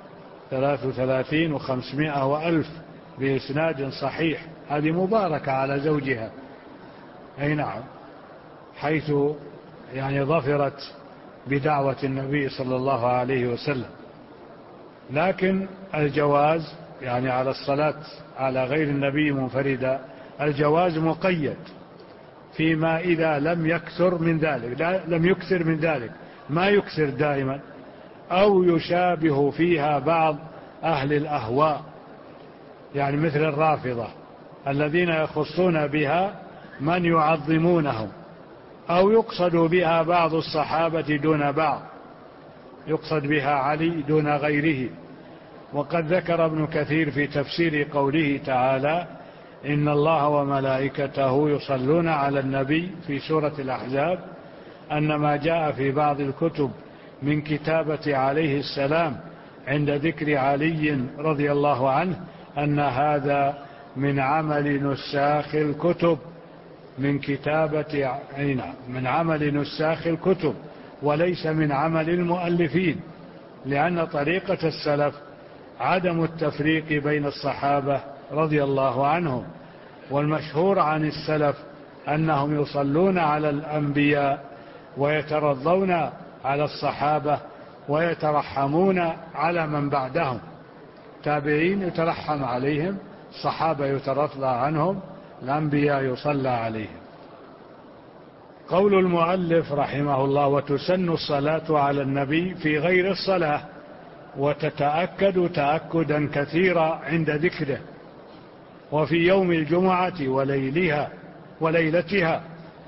[SPEAKER 1] 33 و500 وألف بإسناد صحيح. هذه مباركة على زوجها، أي نعم، حيث ظفرت بدعوة النبي صلى الله عليه وسلم. لكن الجواز على الصلاة على غير النبي منفردا، الجواز مقيد فيما إذا لم يكثر من ذلك، ما يكثر دائما، أو يشابه فيها بعض أهل الأهواء، مثل الرافضة الذين يخصون بها من يعظمونهم، أو يقصد بها بعض الصحابة دون بعض، يقصد بها علي دون غيره. وقد ذكر ابن كثير في تفسير قوله تعالى إن الله وملائكته يصلون على النبي في سورة الأحزاب أن ما جاء في بعض الكتب من كتابة عليه السلام عند ذكر علي رضي الله عنه أن هذا من عمل نساخ الكتب، من عمل نساخ الكتب وليس من عمل المؤلفين، لأن طريقة السلف عدم التفريق بين الصحابة رضي الله عنهم، والمشهور عن السلف أنهم يصلون على الأنبياء ويترضون على الصحابة ويترحمون على من بعدهم، تابعين يترحم عليهم، الصحابة يترضى عنهم، الأنبياء يصلى عليهم. قول المؤلف رحمه الله وتسن الصلاة على النبي في غير الصلاة وتتأكد تأكدا كثيرا عند ذكره، وفي يوم الجمعة وليلتها.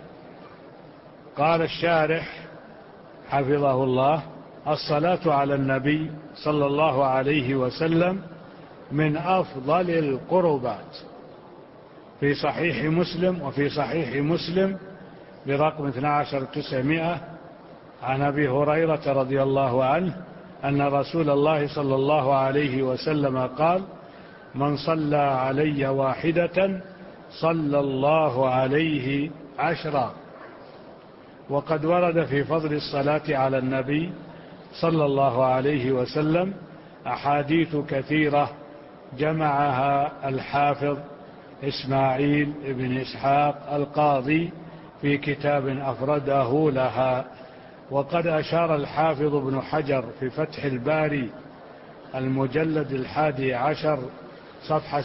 [SPEAKER 1] قال الشارح حفظه الله الصلاة على النبي صلى الله عليه وسلم من أفضل القربات، في صحيح مسلم وفي صحيح مسلم برقم 12900 عن أبي هريرة رضي الله عنه أن رسول الله صلى الله عليه وسلم قال من صلى علي واحدة صلى الله عليه 10. وقد ورد في فضل الصلاة على النبي صلى الله عليه وسلم أحاديث كثيرة جمعها الحافظ إسماعيل بن إسحاق القاضي في كتاب أفرده لها. وقد أشار الحافظ ابن حجر في فتح الباري المجلد 11 صفحة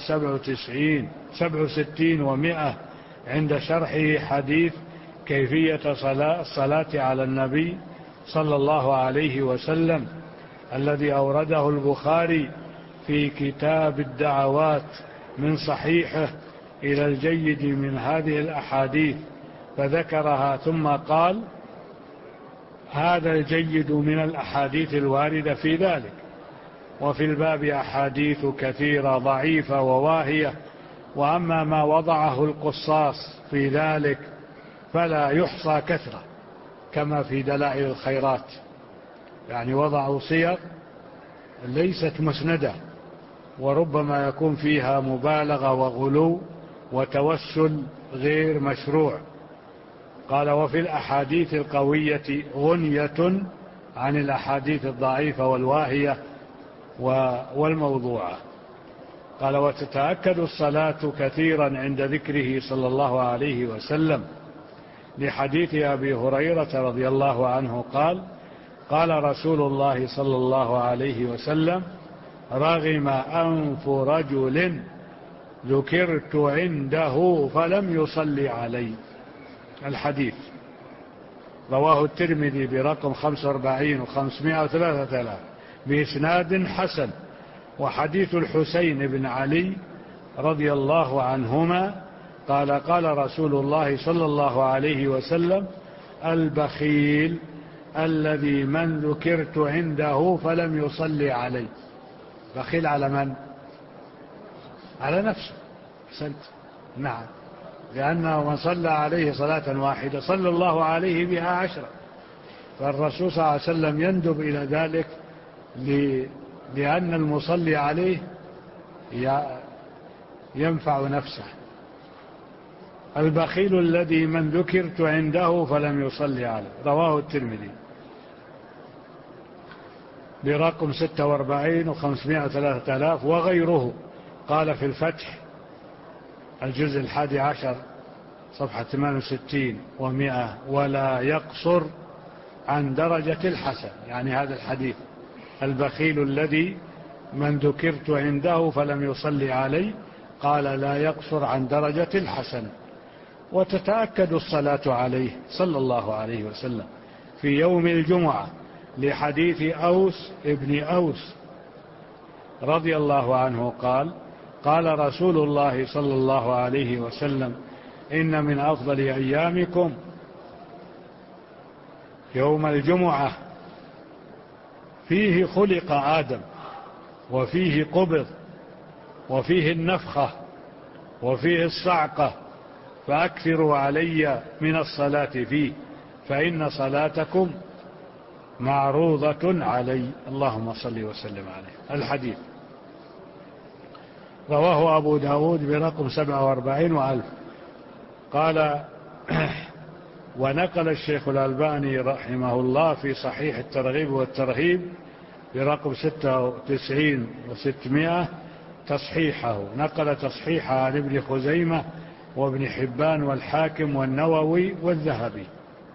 [SPEAKER 1] 67 و100 عند شرحه حديث كيفية الصلاة على النبي صلى الله عليه وسلم الذي أورده البخاري في كتاب الدعوات من صحيحه إلى الجيد من هذه الأحاديث، فذكرها ثم قال هذا الجيد من الأحاديث الواردة في ذلك. وفي الباب أحاديث كثيرة ضعيفة وواهية، وأما ما وضعه القصاص في ذلك فلا يحصى كثرة، كما في دلائل الخيرات، يعني وضعوا صيغ ليست مسندة، وربما يكون فيها مبالغة وغلو وتوسل غير مشروع. قال وفي الأحاديث القوية غنية عن الأحاديث الضعيفة والواهية والموضوعة. قال وتتأكد الصلاة كثيرا عند ذكره صلى الله عليه وسلم لحديث أبي هريرة رضي الله عنه قال قال رسول الله صلى الله عليه وسلم رغم أنف رجل ذكرت عنده فلم يصلي علي. الحديث رواه الترمذي برقم 45 و503 بإسناد حسن. وحديث الحسين بن علي رضي الله عنهما قال قال رسول الله صلى الله عليه وسلم البخيل الذي من ذكرت عنده فلم يصلي علي. بخيل على من؟ على نفسه. أحسنت. نعم، لأنه من صلى عليه صلاة واحدة صلى الله عليه بها 10. فالرسول صلى الله عليه وسلم يندب إلى ذلك لأن المصلي عليه ينفع نفسه. البخيل الذي من ذكرت عنده فلم يصلي عليه، رواه الترمذي برقم 46 و503 وغيره. قال في الفتح الجزء 11 صفحة 68 و100 ولا يقصر عن درجة الحسن، يعني هذا الحديث البخيل الذي من ذكرت عنده فلم يصلي عليه قال لا يقصر عن درجة الحسن. وتتأكد الصلاة عليه صلى الله عليه وسلم في يوم الجمعة لحديث أوس ابن أوس رضي الله عنه قال قال رسول الله صلى الله عليه وسلم إن من أفضل أيامكم يوم الجمعة فيه خلق آدم، وفيه قبض، وفيه النفخة، وفيه الصعقة، فأكثروا علي من الصلاة فيه فإن صلاتكم معروضة علي. اللهم صل وسلم عليه. الحديث رواه أبو داود برقم 47 وألف. قال ونقل الشيخ الألباني رحمه الله في صحيح الترغيب والترهيب برقم 96 و600 تصحيحه، نقل تصحيحه عن ابن خزيمة وابن حبان والحاكم والنووي والذهبي.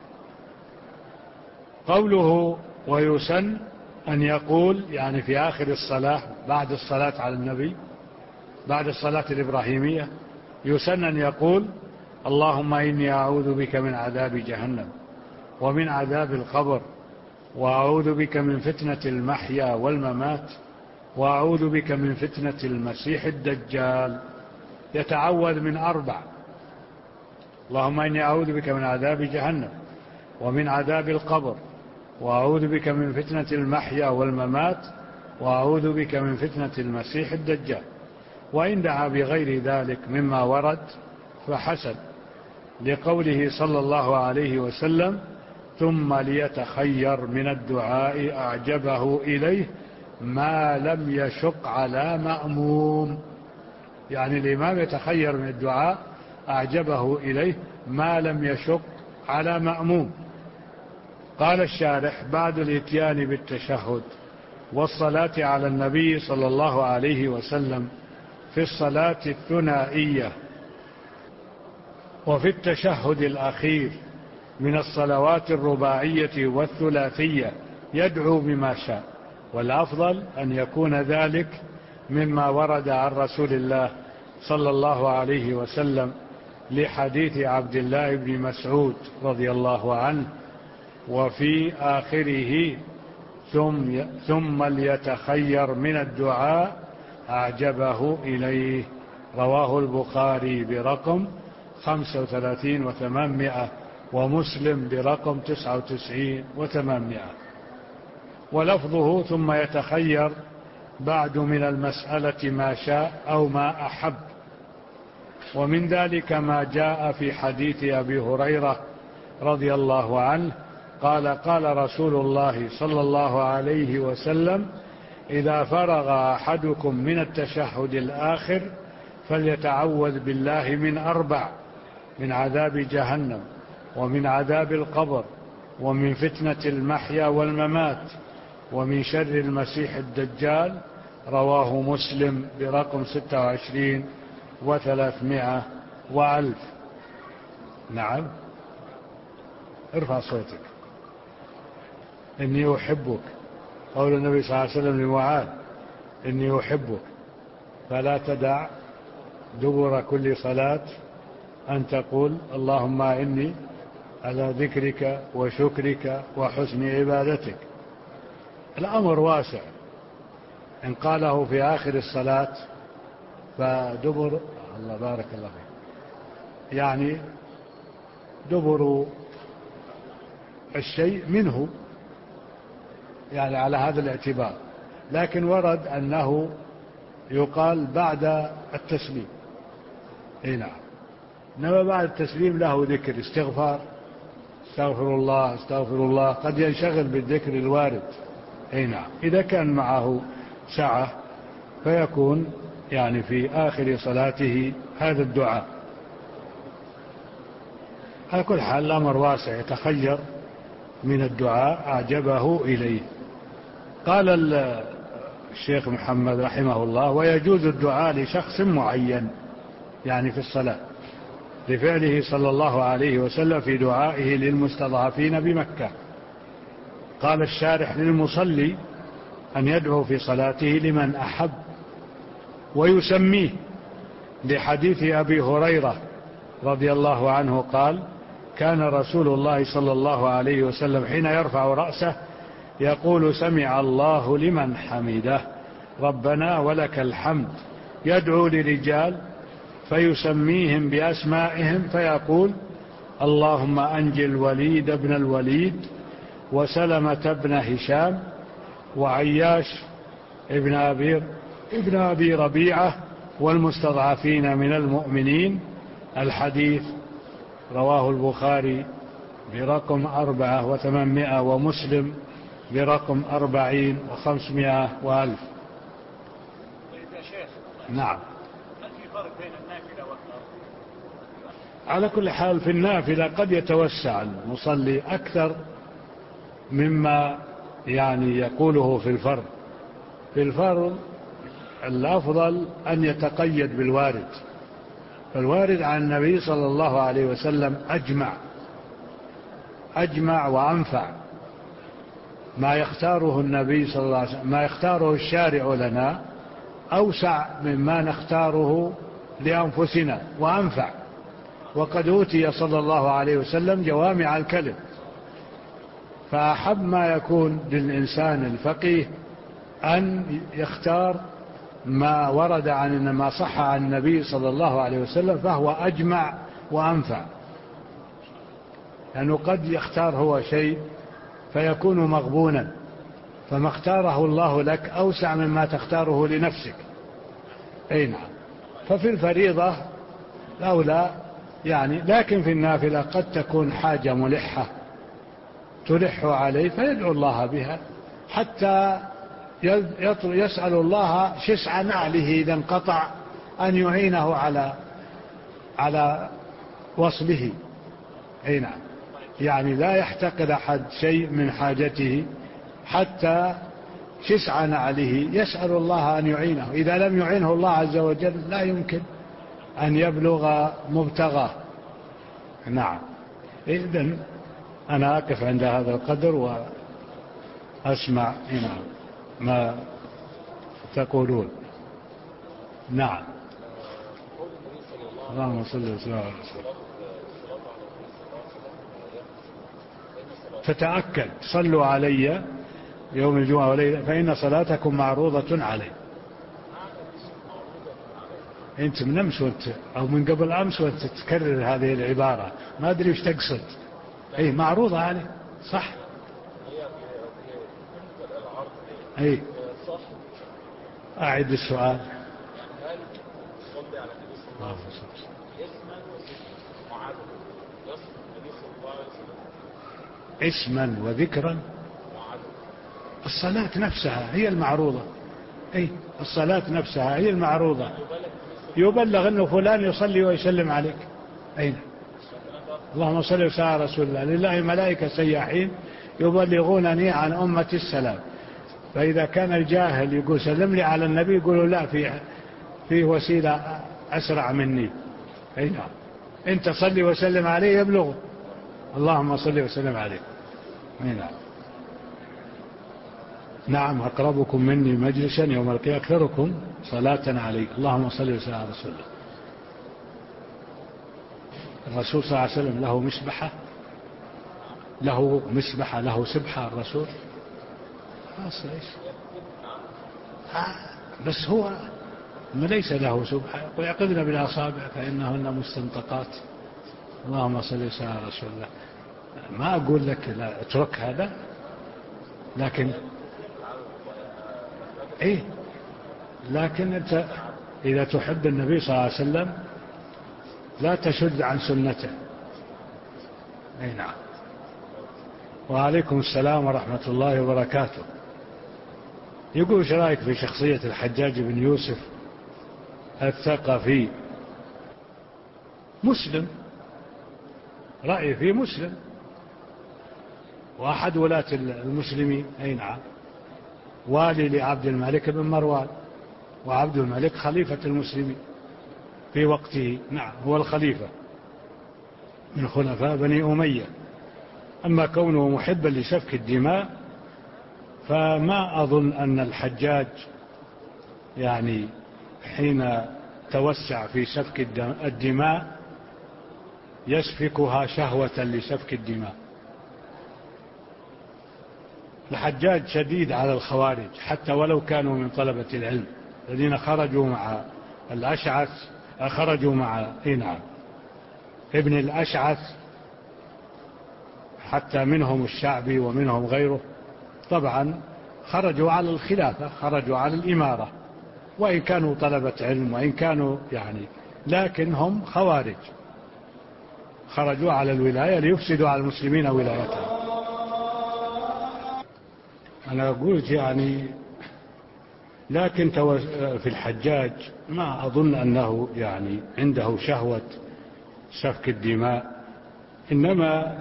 [SPEAKER 1] قوله ويسن أن يقول، يعني في آخر الصلاة بعد الصلاة على النبي، بعد الصلاة الإبراهيمية، يسن أن يقول اللهم إني أعوذ بك من عذاب جهنم ومن عذاب القبر، وأعوذ بك من فتنة المحيا والممات، وأعوذ بك من فتنة المسيح الدجال. يتعوذ من 4: اللهم إني أعوذ بك من عذاب جهنم ومن عذاب القبر، وأعوذ بك من فتنة المحيا والممات، وأعوذ بك من فتنة المسيح الدجال. وإن دعا بغير ذلك مما ورد فحسن، لقوله صلى الله عليه وسلم ثم ليتخير من الدعاء أعجبه إليه ما لم يشق على مأموم. يعني الإمام يتخير من الدعاء أعجبه إليه ما لم يشق على مأموم. قال الشارح بعد الاتيان بالتشهد والصلاة على النبي صلى الله عليه وسلم في الصلاة الثنائية وفي التشهد الأخير من الصلوات الرباعية والثلاثية يدعو بما شاء، والأفضل أن يكون ذلك مما ورد عن رسول الله صلى الله عليه وسلم لحديث عبد الله بن مسعود رضي الله عنه وفي آخره ثم ليتخير من الدعاء أعجبه إليه. رواه البخاري برقم 35 و800 ومسلم برقم 99 و800. ولفظه ثم يتخير بعد من المسألة ما شاء أو ما أحب. ومن ذلك ما جاء في حديث أبي هريرة رضي الله عنه قال قال رسول الله صلى الله عليه وسلم إذا فرغ أحدكم من التشهد الآخر فليتعوذ بالله من 4: من عذاب جهنم، ومن عذاب القبر، ومن فتنة المحيا والممات، ومن شر المسيح الدجال. رواه مسلم برقم 26 و300 و1000. نعم، ارفع صوتك. إني أحبك، قول النبي صلى الله عليه وسلم لمعاذ إني أحبك، فلا تدع دبر كل صلاة أن تقول اللهم إني على ذكرك وشكرك وحسن عبادتك. الأمر واسع، إن قاله في آخر الصلاة فدبر، الله بارك الله فيك، يعني دبر الشيء منه، يعني على هذا الاعتبار. لكن ورد أنه يقال بعد التسليم. نعم، إنما بعد التسليم له ذكر استغفار، استغفر الله استغفر الله، قد ينشغل بالذكر الوارد. نعم، إذا كان معه سعة فيكون يعني في آخر صلاته هذا الدعاء. على كل حال الأمر واسع، يتخير من الدعاء أعجبه إليه. قال الشيخ محمد رحمه الله ويجوز الدعاء لشخص معين، يعني في الصلاة، لفعله صلى الله عليه وسلم في دعائه للمستضعفين بمكة. قال الشارح للمصلي أن يدعو في صلاته لمن أحب ويسميه، لحديث أبي هريرة رضي الله عنه قال كان رسول الله صلى الله عليه وسلم حين يرفع رأسه يقول سمع الله لمن حمده ربنا ولك الحمد، يدعو لرجال فيسميهم بأسمائهم فيقول اللهم أنجي الوليد بن الوليد وسلمة بن هشام وعياش ابن أبي ربيعة والمستضعفين من المؤمنين. الحديث رواه البخاري برقم 4800 ومسلم برقم 40 و500 و1000. نعم.
[SPEAKER 2] هل في فرق بين النافلة والفرض؟
[SPEAKER 1] على كل حال في النافلة قد يتوسع المصلي أكثر مما يعني يقوله في الفرض. في الفرض الأفضل أن يتقيد بالوارد، فالوارد عن النبي صلى الله عليه وسلم أجمع وأنفع. ما يختاره النبي صلى الله عليه وسلم، ما يختاره الشارع لنا أوسع مما نختاره لأنفسنا وأنفع. وقد أوتي صلى الله عليه وسلم جوامع الكلم، فأحب ما يكون للإنسان الفقيه أن يختار ما ورد عن ما صح عن النبي صلى الله عليه وسلم، فهو أجمع وأنفع. لأنه قد يختار هو شيء فيكون مغبونا، فما اختاره الله لك أوسع مما تختاره لنفسك. أي نعم. ففي الفريضة الأولى يعني، لكن في النافلة قد تكون حاجة ملحة تلح عليه فيدعو الله بها، حتى يسأل الله شسع نعله إذا انقطع أن يعينه على وصله. أي نعم. يعني لا يحتقر أحد شيء من حاجته حتى شسع نعله، يسأل الله أن يعينه. إذا لم يعينه الله عز وجل لا يمكن أن يبلغ مبتغاه. نعم. إذن أنا أقف عند هذا القدر وأسمع ما تقولون. نعم. اللهم صل وسلم على رسول الله. فتأكد صلوا علي يوم الجمعة وليلة فإن صلاتكم معروضة علي. أنت من أمس أو من قبل أمس وتتكرر هذه العبارة، ما أدري وش تقصد. أي معروضة علي صح. أي أعد السؤال. اسما وذكرا. الصلاة نفسها هي المعروضة. أي الصلاة نفسها هي المعروضة. يبلغ أنه فلان يصلي ويسلم عليك. أين اللهم صل وسلم على رسول الله. لله ملائكة سياحين يبلغونني عن أمة السلام. فإذا كان الجاهل يقول سلم لي على النبي، يقولوا لا، في وسيلة أسرع مني. أي نعم. أنت صلي وسلم عليه يبلغه. اللهم صل وسلم عليه. أي نعم. نعم. أقربكم مني مجلسا يوم القيامة أكثركم صلاة عليه. اللهم صل وسلم على رسول الله. الرسول صلى الله عليه وسلم له مسبحة، له سبحة الرسول. بس هو ما ليس له سبحة. ويعقدن بالأصابع فإنهن مستنطقات. اللهم صل وسلم على رسول الله. ما أقول لك لا اترك هذا، لكن لكن أنت إذا تحب النبي صلى الله عليه وسلم لا تشد عن سنته. أي نعم. وعليكم السلام ورحمة الله وبركاته. يقول ايش رايك في شخصية الحجاج بن يوسف الثقفي؟ مسلم، رأي فيه مسلم، وأحد ولاة المسلمين. أي نعم. والي لعبد الملك بن مروان، وعبد الملك خليفة المسلمين في وقته. نعم. هو الخليفة من خلفاء بني أمية. أما كونه محبا لسفك الدماء فما أظن أن الحجاج يعني حين توسع في سفك الدماء يسفكها شهوة لسفك الدماء. الحجاج شديد على الخوارج حتى ولو كانوا من طلبة العلم الذين خرجوا مع الأشعث، خرجوا مع ابن الأشعث، حتى منهم الشعبي ومنهم غيره. طبعا خرجوا على الخلافة، خرجوا على الإمارة، وإن كانوا طلبة علم وإن كانوا لكن هم خوارج، خرجوا على الولاية ليفسدوا على المسلمين ولايتهم. أنا قلت لكن في الحجاج ما أظن أنه عنده شهوة سفك الدماء، إنما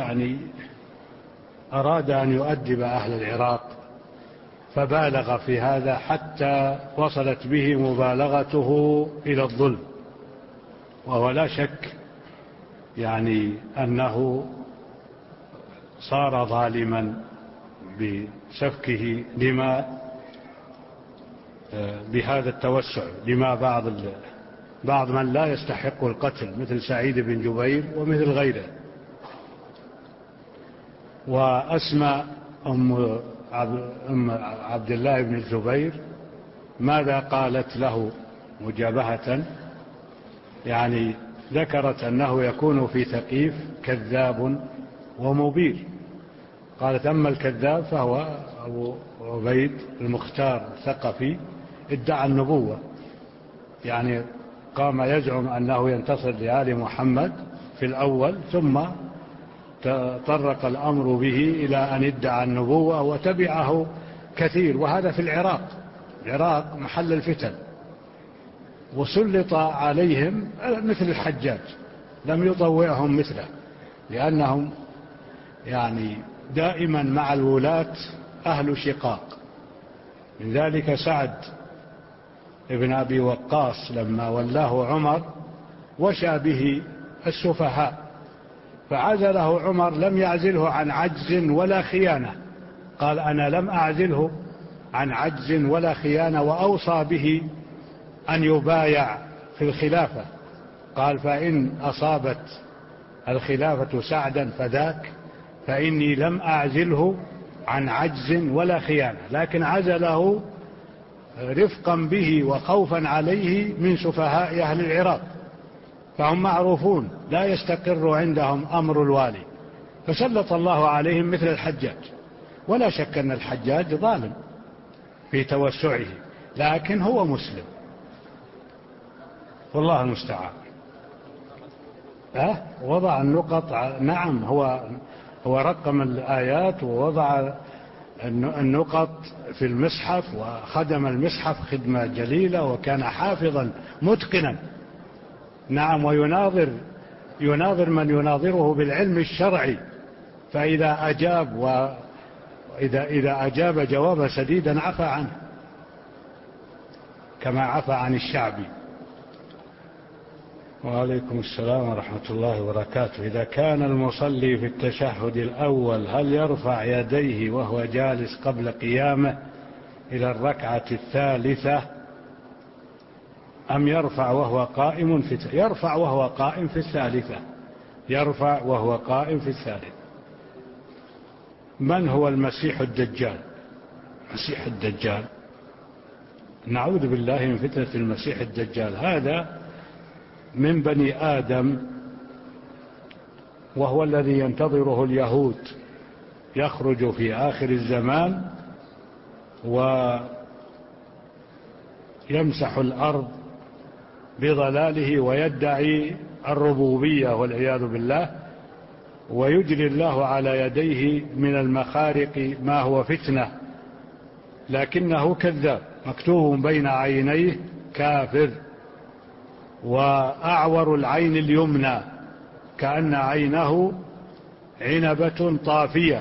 [SPEAKER 1] أراد أن يؤدب أهل العراق فبالغ في هذا حتى وصلت به مبالغته إلى الظلم، وهو لا شك أنه صار ظالما بسفكه دماء بهذا التوسع، دماء بعض من لا يستحق القتل مثل سعيد بن جبير ومثل غيره. وأسماء أم عبد الله بن الزبير ماذا قالت له مجابهة؟ ذكرت أنه يكون في ثقيف كذاب ومبير. قالت أما الكذاب فهو أبو عبيد المختار الثقفي، ادعى النبوة، قام يزعم أنه ينتصر لآل محمد في الأول، ثم تطرق الأمر به إلى أن ادعى النبوة وتبعه كثير. وهذا في العراق محل الفتن، وسلط عليهم مثل الحجاج، لم يطوعهم مثله، لأنهم دائما مع الولاة أهل شقاق. من ذلك سعد ابن أبي وقاص لما ولاه عمر وشى به السفهاء، فعزله عمر، لم يعزله عن عجز ولا خيانة، قال أنا لم أعزله عن عجز ولا خيانة، وأوصى به أن يبايع في الخلافة. قال فإن أصابت الخلافة سعدا فذاك، فإني لم أعزله عن عجز ولا خيانة، لكن عزله رفقا به وخوفا عليه من سفهاء أهل العراق، فهم معروفون لا يستقر عندهم أمر الوالي، فسلط الله عليهم مثل الحجاج. ولا شك أن الحجاج ظالم في توسعه، لكن هو مسلم، والله المستعان. وضع النقط، نعم، هو رقم الآيات ووضع النقط في المصحف، وخدم المصحف خدمة جليلة، وكان حافظا متقنا. نعم، ويناظر من يناظره بالعلم الشرعي، فإذا أجاب جوابا سديدا عفى عنه كما عفى عن الشعبي. وعليكم السلام ورحمة الله وبركاته. إذا كان المصلي في التشهد الأول هل يرفع يديه وهو جالس قبل قيامه إلى الركعة الثالثة، أم يرفع وهو قائم يرفع وهو قائم في الثالثة، يرفع وهو قائم في الثالثة. من هو المسيح الدجال؟ مسيح الدجال، نعوذ بالله من فتنة المسيح الدجال، هذا من بني آدم، وهو الذي ينتظره اليهود، يخرج في آخر الزمان ويمسح الأرض بضلاله ويدعي الربوبية والعياذ بالله، ويجري الله على يديه من المخارق ما هو فتنة، لكنه كذاب، مكتوب بين عينيه كافر، وأعور العين اليمنى كأن عينه عنبة طافية،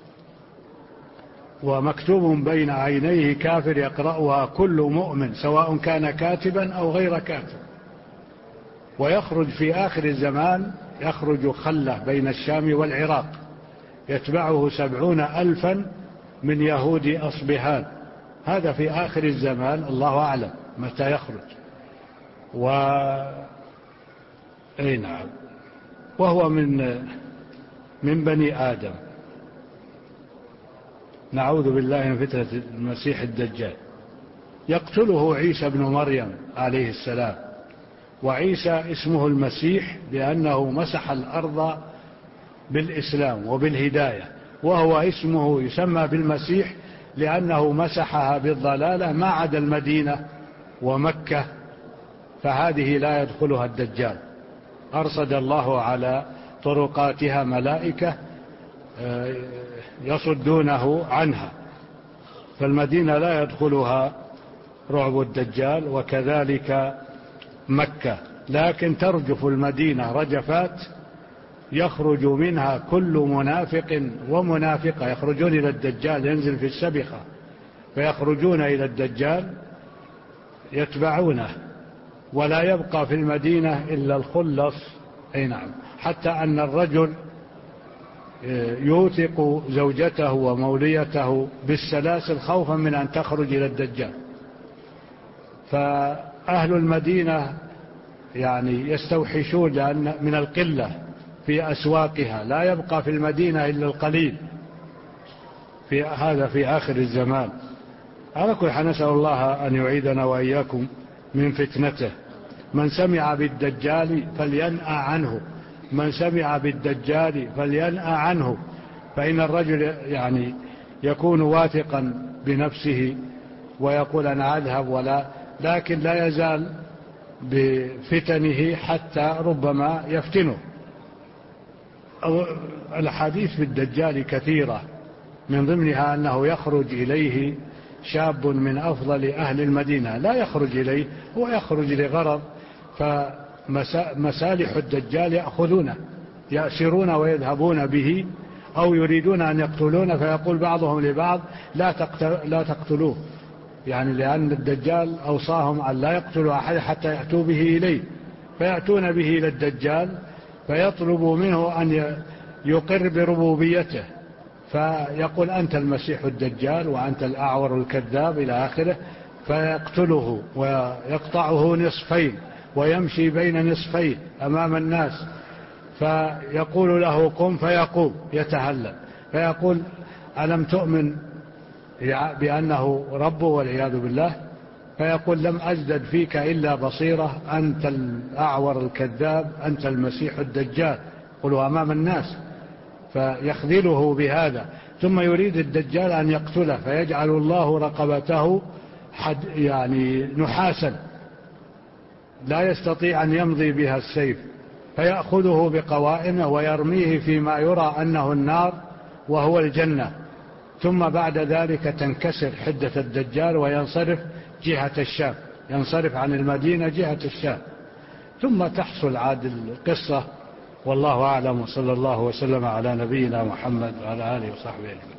[SPEAKER 1] ومكتوب بين عينيه كافر يقرأها كل مؤمن سواء كان كاتبا أو غير كاتب. ويخرج في آخر الزمان، يخرج خلة بين الشام والعراق، يتبعه 70,000 من يهود أصبهان، هذا في آخر الزمان، الله أعلم متى يخرج. نعم، وهو من بني آدم، نعوذ بالله من فتنة المسيح الدجال. يقتله عيسى بن مريم عليه السلام، وعيسى اسمه المسيح لأنه مسح الأرض بالإسلام وبالهداية، وهو اسمه يسمى بالمسيح لأنه مسحها بالضلالة ما عدا المدينة ومكة، فهذه لا يدخلها الدجال. أرصد الله على طرقاتها ملائكة يصدونه عنها، فالمدينة لا يدخلها رعب الدجال، وكذلك مكة. لكن ترجف المدينة رجفات يخرج منها كل منافق ومنافقة، يخرجون إلى الدجال، ينزل في السبخة فيخرجون إلى الدجال يتبعونه، ولا يبقى في المدينة إلا الخلص. أي نعم، حتى أن الرجل يوثق زوجته وموليته بالسلاسل خوفا من أن تخرج إلى الدجال. فأهل المدينة يعني يستوحشون لأن من القلة في أسواقها، لا يبقى في المدينة إلا القليل، هذا في آخر الزمان. على كل حال نسأل الله أن يعيدنا وإياكم من فتنته. من سمع بالدجال فلينأ عنه، من سمع بالدجال فلينأ عنه. فإن الرجل يعني يكون واثقا بنفسه ويقول أنا أذهب، لكن لا يزال بفتنه حتى ربما يفتنه. الحديث بالدجال كثيرة، من ضمنها أنه يخرج إليه شاب من أفضل أهل المدينة، لا يخرج إليه، هو يخرج لغرض، فمسالح الدجال يأخذونه، يأسرون ويذهبون به، أو يريدون أن يقتلونه، فيقول بعضهم لبعض لا تقتلوه، يعني لأن الدجال أوصاهم أن لا يقتلوا أحد حتى يأتوا به إليه، فيأتون به إلى الدجال فيطلبوا منه أن يقر بربوبيته، فيقول أنت المسيح الدجال وأنت الأعور الكذاب إلى آخره، فيقتله ويقطعه نصفين ويمشي بين نصفين أمام الناس، فيقول له قم فيقوم يتهلل، فيقول ألم تؤمن بأنه ربه والعياذ بالله؟ فيقول لم أزدد فيك إلا بصيرة، أنت الأعور الكذاب، أنت المسيح الدجال، قلوا أمام الناس، فيخذله بهذا. ثم يريد الدجال أن يقتله، فيجعل الله رقبته يعني نحاسا لا يستطيع أن يمضي بها السيف، فيأخذه بقوائمه ويرميه فيما يرى أنه النار وهو الجنة، ثم بعد ذلك تنكسر حدة الدجال وينصرف جهة الشام، ينصرف عن المدينة جهة الشام، ثم تحصل عاد القصة. والله أعلم، وصلى الله وسلم على نبينا محمد وعلى آله وصحبه أجمعين.